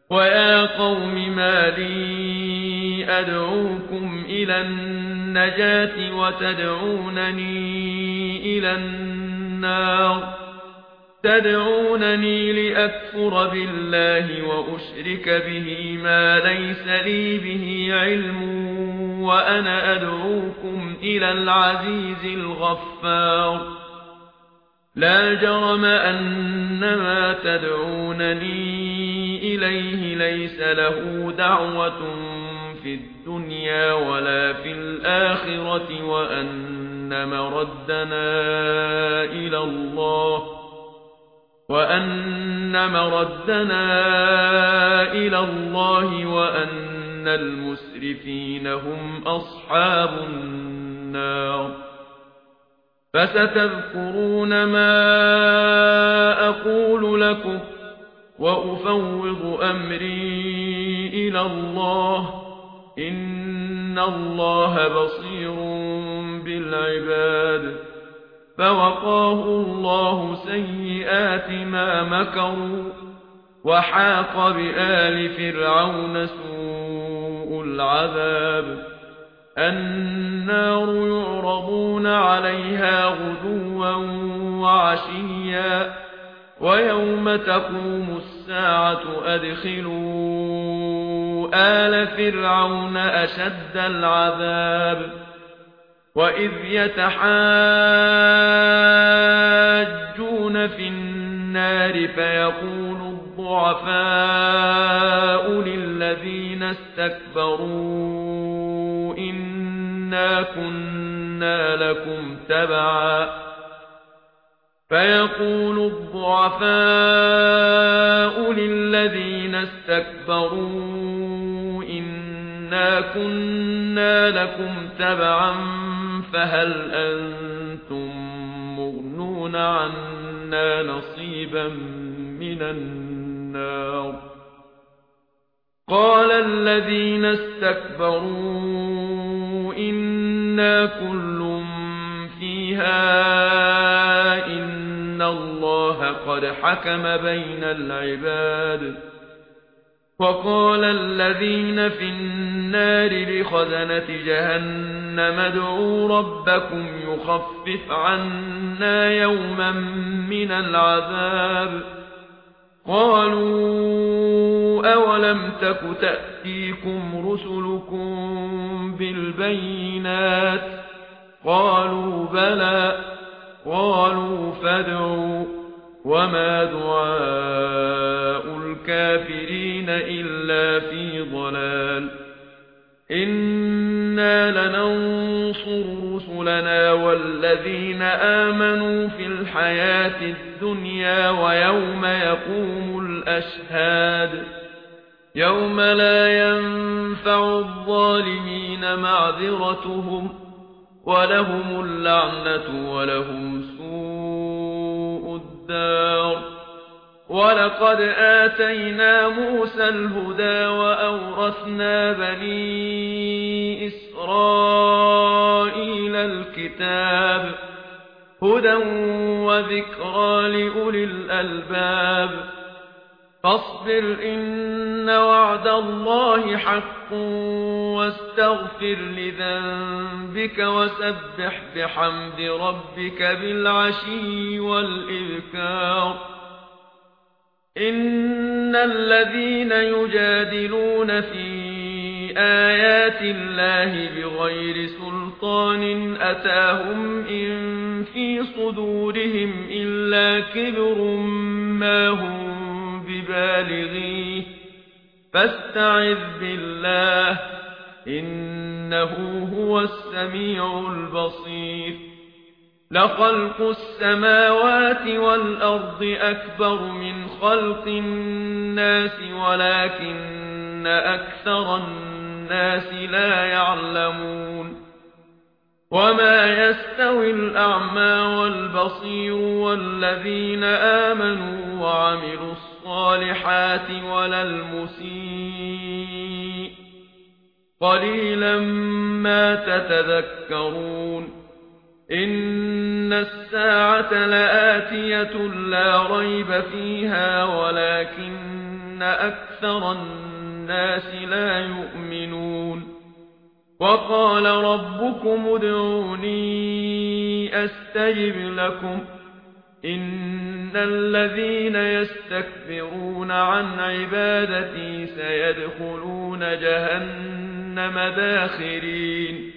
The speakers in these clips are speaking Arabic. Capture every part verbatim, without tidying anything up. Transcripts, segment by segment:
ويا قوم ما لي أدعوكم إلى النجاة وتدعونني إلى النار تدعونني لأكفر بالله وأشرك به ما ليس لي به علم وأنا أدعوكم إلى العزيز الغفار لا جرم أن ما تدعونني إليه ليس له دعوة في الدنيا ولا في الآخرة وأن مردنا إلى الله وأن مردنا إلى الله وأن المسرفين هم أصحاب النار فستذكرون ما أقول لكم وأفوض أمري إلى الله إن الله بصير بالعباد فوقاه الله سيئات ما مكروا وحاق بآل فرعون سوء العذاب النار يعرضون عليها غدوا وعشيا ويوم تقوم الساعة أدخلوا آل فرعون أشد العذاب وإذ يتحاجون في النار فيقول الضعفاء للذين استكبروا إنا كنا لكم تبعا فيقول الضعفاء للذين استكبروا إنا كنا لكم تبعا فهل أنتم مغنون عنا نصيبا من النار قال الذين استكبروا إنا كل فيها إن الله قد حكم بين العباد وقال الذين في النار لخزنة جهنم ادعوا ربكم يخفف عنا يوما من العذاب قالوا أولم تك تأتيكم رسلكم بالبينات قالوا بلى قالوا فادعوا وما دعاء الكافرين إلا في ضلال إنا لننصر رسلنا والذين آمنوا في الحياة الدنيا ويوم يقوم الأشهاد يوم لا ينفع الظالمين معذرتهم ولهم اللعنة ولهم سوء الدار ولقد آتينا موسى الهدى وأورثنا بني إسرائيل الكتاب هدى وذكرى لأولي الألباب فاصبر إن وعد الله حق واستغفر لذنبك وسبح بحمد ربك بالعشي والإذكار إن الذين يجادلون في آيات الله بغير سلطان أتاهم إن في صدورهم إلا كبر ما هم ببالغيه فاستعذ بالله إنه هو السميع البصير لخلق السماوات والأرض أكبر من خلق الناس ولكن أكثر الناس لا يعلمون وما يستوي الأعمى والبصير والذين آمنوا وعملوا الصالحات ولا المسيء قليلا ما تتذكرون إن الساعة لآتية لا ريب فيها ولكن أكثر الناس لا يؤمنون وقال ربكم ادعوني أستجب لكم إن الذين يستكبرون عن عبادتي سيدخلون جهنم داخرين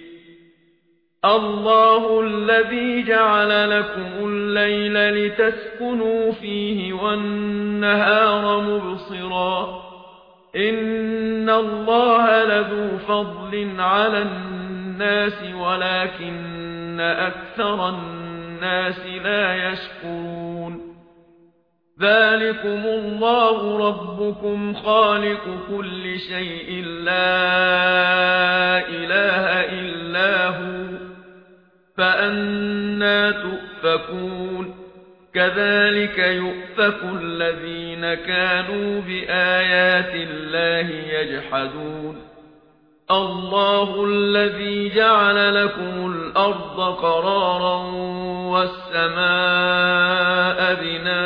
الله الذي جعل لكم الليل لتسكنوا فيه والنهار مبصرا إن الله لذو فضل على الناس ولكن أكثر الناس لا يشكرون ذلكم الله ربكم خالق كل شيء لا إله إلا هو فأنى تؤفكون كذلك يؤفك الذين كانوا بآيات الله يجحدون الله الذي جعل لكم الأرض قرارا والسماء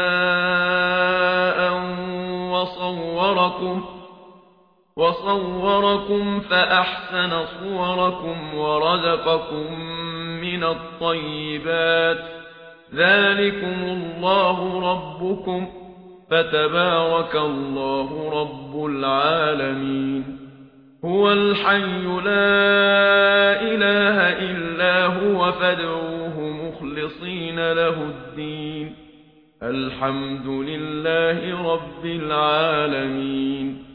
بناء وصوركم وصوركم فأحسن صوركم ورزقكم من الطيبات ذلكم الله ربكم فتبارك الله رب العالمين هو الحي لا إله إلا هو فادعوه مخلصين له الدين الحمد لله رب العالمين